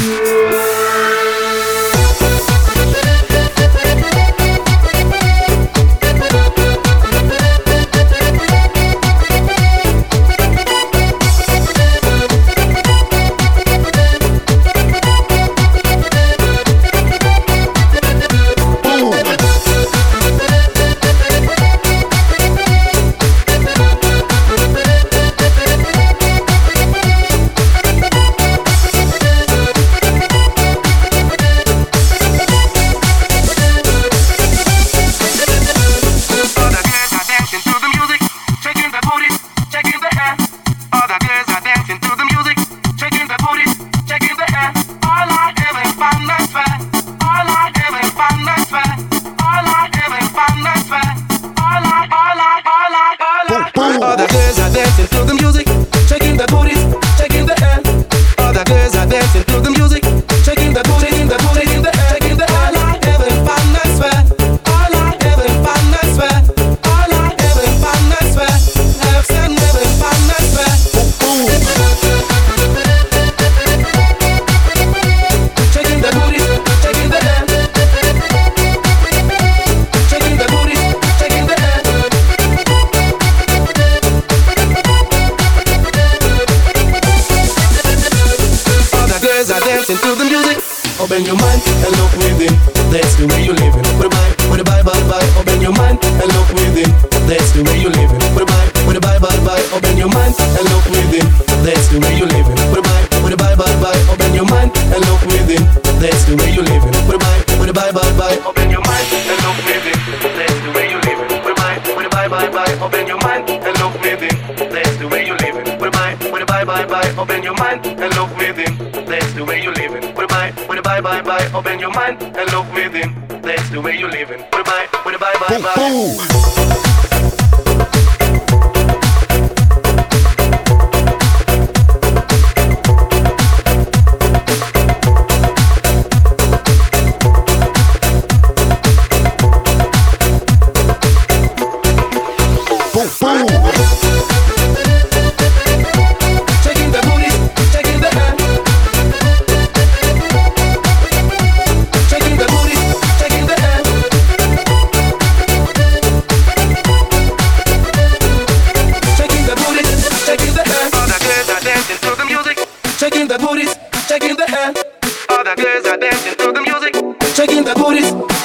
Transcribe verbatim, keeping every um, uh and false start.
Open your mind and look within. That's the way you living. With a bye, with a bye, bye, bye. Open your mind and look within. That's the way you living. With a bye, with a bye, bye, bye. Open your mind and look within. That's the way you living. With a bye, with a bye, bye, bye. Open your mind and look within. That's the way you living. With a bye, with a bye, bye, bye. Open your mind and look within. That's the way you living. With a bye, with a bye, bye, bye. Open your mind and look within. That's the way you living. With a bye, with a bye, bye, bye. Open your mind and look within. That's the way you living. With a bye, with a bye, bye, bye. Open your mind and look within. That's the way you living. With a bye, with a bye, bye, bye. Boom, boom. Shaking the booties, checking the hair. All the girls are dancing to the music, shaking the booties.